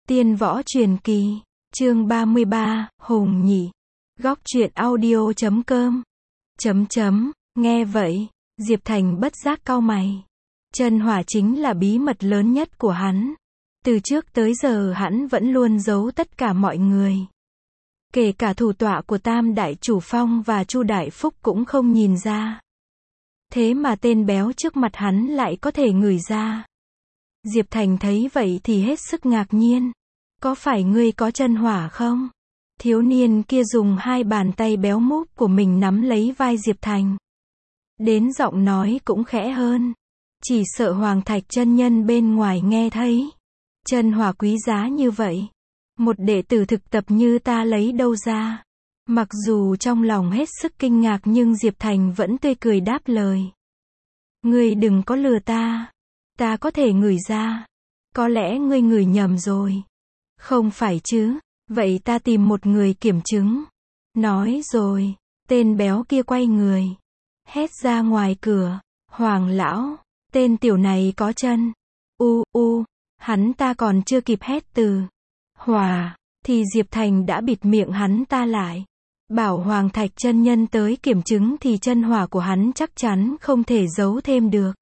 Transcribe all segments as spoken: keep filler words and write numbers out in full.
Tiên võ truyền kỳ, chương ba mươi ba, Hùng Nhị. Góc truyện audio chấm com. Chấm chấm, nghe vậy, Diệp Thành bất giác cau mày. Chân hỏa chính là bí mật lớn nhất của hắn. Từ trước tới giờ hắn vẫn luôn giấu tất cả mọi người. Kể cả thủ tọa của Tam Đại Chủ Phong và Chu Đại Phúc cũng không nhìn ra. Thế mà tên béo trước mặt hắn lại có thể ngửi ra. Diệp Thành thấy vậy thì hết sức ngạc nhiên. Có phải ngươi có chân hỏa không? Thiếu niên kia dùng hai bàn tay béo múp của mình nắm lấy vai Diệp Thành. Đến giọng nói cũng khẽ hơn. Chỉ sợ Hoàng Thạch chân nhân bên ngoài nghe thấy. Chân hỏa quý giá như vậy. Một đệ tử thực tập như ta lấy đâu ra? Mặc dù trong lòng hết sức kinh ngạc nhưng Diệp Thành vẫn tươi cười đáp lời. Ngươi đừng có lừa ta. Ta có thể ngửi ra. Có lẽ ngươi ngửi nhầm rồi. Không phải chứ, vậy ta tìm một người kiểm chứng. Nói rồi, tên béo kia quay người. Hét ra ngoài cửa, Hoàng lão, tên tiểu này có chân. U, u, hắn ta còn chưa kịp hét từ. Hòa, thì Diệp Thành đã bịt miệng hắn ta lại. Bảo Hoàng Thạch chân nhân tới kiểm chứng thì chân hỏa của hắn chắc chắn không thể giấu thêm được.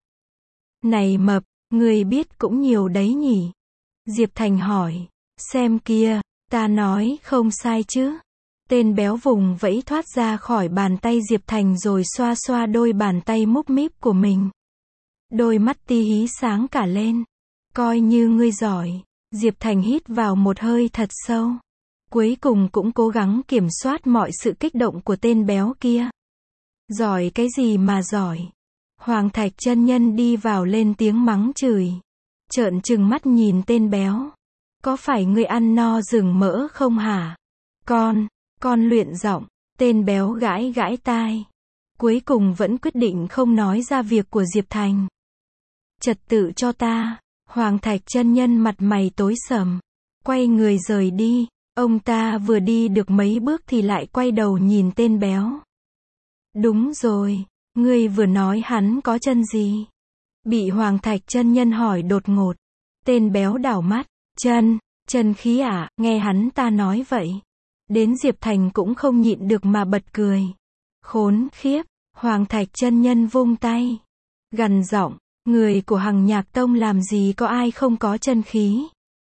Này mập, người biết cũng nhiều đấy nhỉ? Diệp Thành hỏi. Xem kia, ta nói không sai chứ? Tên béo vùng vẫy thoát ra khỏi bàn tay Diệp Thành rồi xoa xoa đôi bàn tay múp míp của mình. Đôi mắt ti hí sáng cả lên. Coi như ngươi giỏi. Diệp Thành hít vào một hơi thật sâu. Cuối cùng cũng cố gắng kiểm soát mọi sự kích động của tên béo kia. Giỏi cái gì mà giỏi? Hoàng Thạch chân nhân đi vào lên tiếng mắng chửi. Trợn trừng mắt nhìn tên béo. Có phải ngươi ăn no rừng mỡ không hả? Con, con luyện giọng. Tên béo gãi gãi tai. Cuối cùng vẫn quyết định không nói ra việc của Diệp Thành. Trật tự cho ta. Hoàng Thạch chân nhân mặt mày tối sầm. Quay người rời đi. Ông ta vừa đi được mấy bước thì lại quay đầu nhìn tên béo. Đúng rồi, ngươi vừa nói hắn có chân gì? Bị Hoàng Thạch chân nhân hỏi đột ngột. Tên béo đảo mắt. Chân, chân khí à? Nghe hắn ta nói vậy. Đến Diệp Thành cũng không nhịn được mà bật cười. Khốn khiếp, Hoàng Thạch chân nhân vung tay. Gằn giọng, người của Hằng Nhạc Tông làm gì có ai không có chân khí?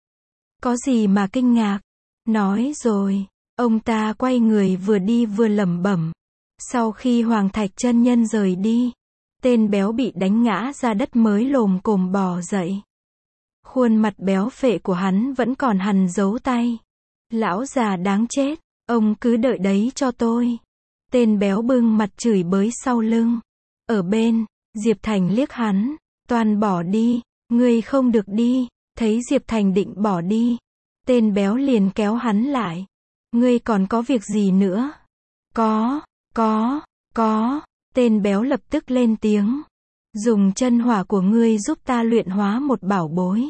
Có gì mà kinh ngạc? Nói rồi, ông ta quay người vừa đi vừa lẩm bẩm. Sau khi Hoàng Thạch chân nhân rời đi, tên béo bị đánh ngã ra đất mới lồm cồm bò dậy. Khuôn mặt béo phệ của hắn vẫn còn hằn dấu tay. Lão già đáng chết, ông cứ đợi đấy cho tôi. Tên béo bưng mặt chửi bới sau lưng. Ở bên, Diệp Thành liếc hắn. Toàn bỏ đi, ngươi không được đi. Thấy Diệp Thành định bỏ đi. Tên béo liền kéo hắn lại. Ngươi còn có việc gì nữa? Có, có, có. Tên béo lập tức lên tiếng. Dùng chân hỏa của ngươi giúp ta luyện hóa một bảo bối.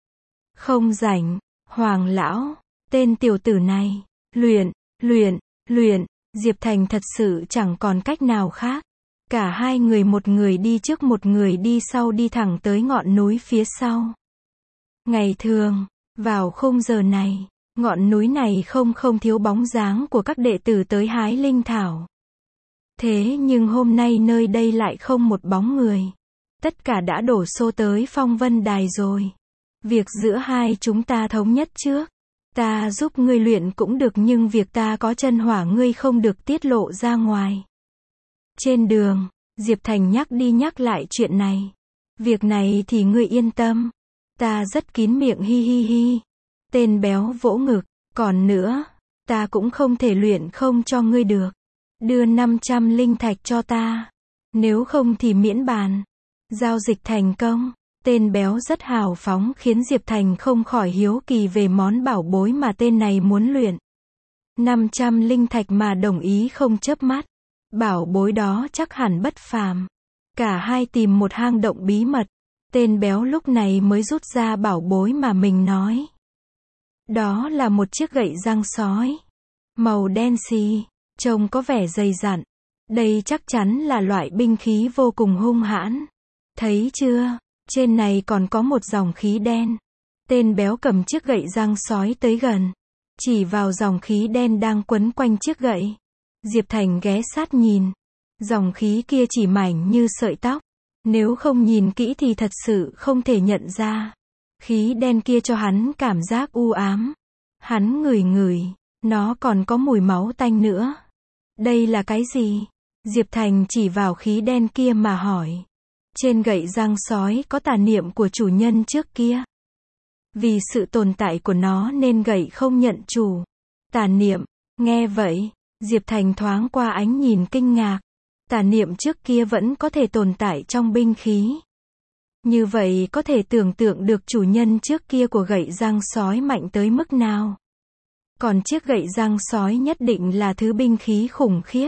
Không rảnh, Hoàng lão, tên tiểu tử này. Luyện, luyện, luyện. Diệp Thành thật sự chẳng còn cách nào khác. Cả hai người, một người đi trước một người đi sau, đi thẳng tới ngọn núi phía sau. Ngày thường, vào khung giờ này, ngọn núi này không không thiếu bóng dáng của các đệ tử tới hái linh thảo. Thế nhưng hôm nay nơi đây lại không một bóng người. Tất cả đã đổ xô tới Phong Vân Đài rồi. Việc giữa hai chúng ta thống nhất trước. Ta giúp ngươi luyện cũng được nhưng việc ta có chân hỏa ngươi không được tiết lộ ra ngoài. Trên đường, Diệp Thành nhắc đi nhắc lại chuyện này. Việc này thì ngươi yên tâm. Ta rất kín miệng, hi hi hi. Tên béo vỗ ngực. Còn nữa, ta cũng không thể luyện không cho ngươi được. Đưa năm trăm linh thạch cho ta. Nếu không thì miễn bàn. Giao dịch thành công. Tên béo rất hào phóng khiến Diệp Thành không khỏi hiếu kỳ về món bảo bối mà tên này muốn luyện. năm trăm linh thạch mà đồng ý không chớp mắt. Bảo bối đó chắc hẳn bất phàm. Cả hai tìm một hang động bí mật. Tên béo lúc này mới rút ra bảo bối mà mình nói. Đó là một chiếc gậy răng sói. Màu đen xì, trông có vẻ dày dặn. Đây chắc chắn là loại binh khí vô cùng hung hãn. Thấy chưa, trên này còn có một dòng khí đen. Tên béo cầm chiếc gậy răng sói tới gần, chỉ vào dòng khí đen đang quấn quanh chiếc gậy. Diệp Thành ghé sát nhìn. Dòng khí kia chỉ mảnh như sợi tóc. Nếu không nhìn kỹ thì thật sự không thể nhận ra. Khí đen kia cho hắn cảm giác u ám. Hắn ngửi ngửi, nó còn có mùi máu tanh nữa. Đây là cái gì? Diệp Thành chỉ vào khí đen kia mà hỏi. Trên gậy răng sói có tà niệm của chủ nhân trước kia. Vì sự tồn tại của nó nên gậy không nhận chủ. Tà niệm, nghe vậy, Diệp Thành thoáng qua ánh nhìn kinh ngạc. Tà niệm trước kia vẫn có thể tồn tại trong binh khí. Như vậy có thể tưởng tượng được chủ nhân trước kia của gậy răng sói mạnh tới mức nào. Còn chiếc gậy răng sói nhất định là thứ binh khí khủng khiếp.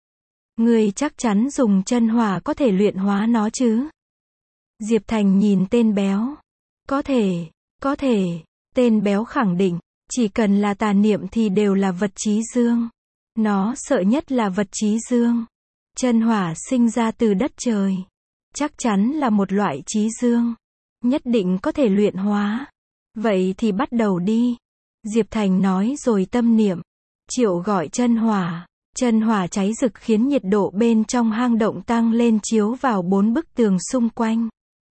Người chắc chắn dùng chân hỏa có thể luyện hóa nó chứ? Diệp Thành nhìn tên béo. Có thể, có thể, tên béo khẳng định, chỉ cần là tà niệm thì đều là vật chí dương. Nó sợ nhất là vật chí dương. Chân hỏa sinh ra từ đất trời. Chắc chắn là một loại chí dương. Nhất định có thể luyện hóa. Vậy thì bắt đầu đi. Diệp Thành nói rồi tâm niệm. Triệu gọi chân hỏa. Chân hỏa cháy rực khiến nhiệt độ bên trong hang động tăng lên chiếu vào bốn bức tường xung quanh.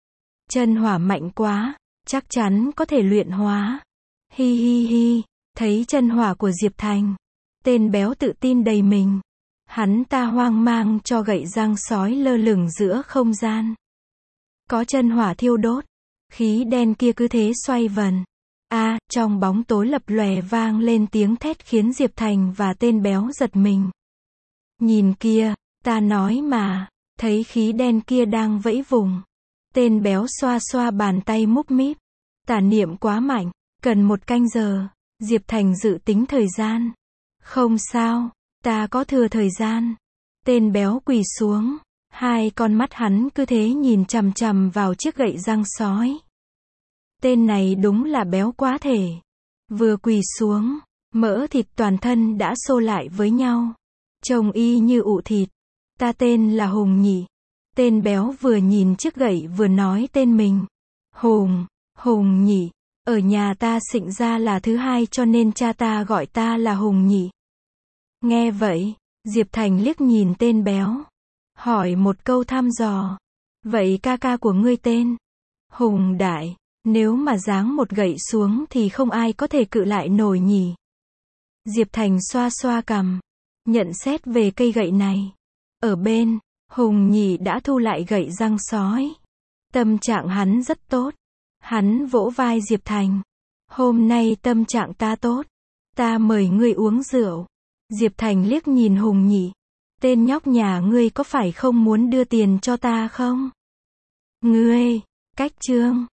Chân hỏa mạnh quá, chắc chắn có thể luyện hóa. Hi hi hi, thấy chân hỏa của Diệp Thành. Tên béo tự tin đầy mình. Hắn ta hoang mang cho gậy răng sói lơ lửng giữa không gian. Có chân hỏa thiêu đốt. Khí đen kia cứ thế xoay vần. A, à, trong bóng tối lập lòe vang lên tiếng thét khiến Diệp Thành và tên béo giật mình. Nhìn kia, ta nói mà, thấy khí đen kia đang vẫy vùng. Tên béo xoa xoa bàn tay múp míp. Tà niệm quá mạnh, cần một canh giờ. Diệp Thành dự tính thời gian. Không sao, ta có thừa thời gian. Tên béo quỳ xuống. Hai con mắt hắn cứ thế nhìn chằm chằm vào chiếc gậy răng sói. Tên này đúng là béo quá thể. Vừa quỳ xuống, mỡ thịt toàn thân đã xô lại với nhau. Trông y như ụ thịt. Ta tên là Hùng Nhị. Tên béo vừa nhìn chiếc gậy vừa nói tên mình. Hùng, Hùng Nhị. Ở nhà ta sinh ra là thứ hai cho nên cha ta gọi ta là Hùng Nhị. Nghe vậy, Diệp Thành liếc nhìn tên béo. Hỏi một câu thăm dò. Vậy ca ca của ngươi tên? Hùng Đại. Nếu mà giáng một gậy xuống thì không ai có thể cự lại nổi nhỉ. Diệp Thành xoa xoa cằm. Nhận xét về cây gậy này. Ở bên, Hùng Nhị đã thu lại gậy răng sói. Tâm trạng hắn rất tốt. Hắn vỗ vai Diệp Thành. Hôm nay tâm trạng ta tốt. Ta mời ngươi uống rượu. Diệp Thành liếc nhìn Hùng Nhị. Tên nhóc nhà ngươi có phải không muốn đưa tiền cho ta không? Ngươi, cách chương.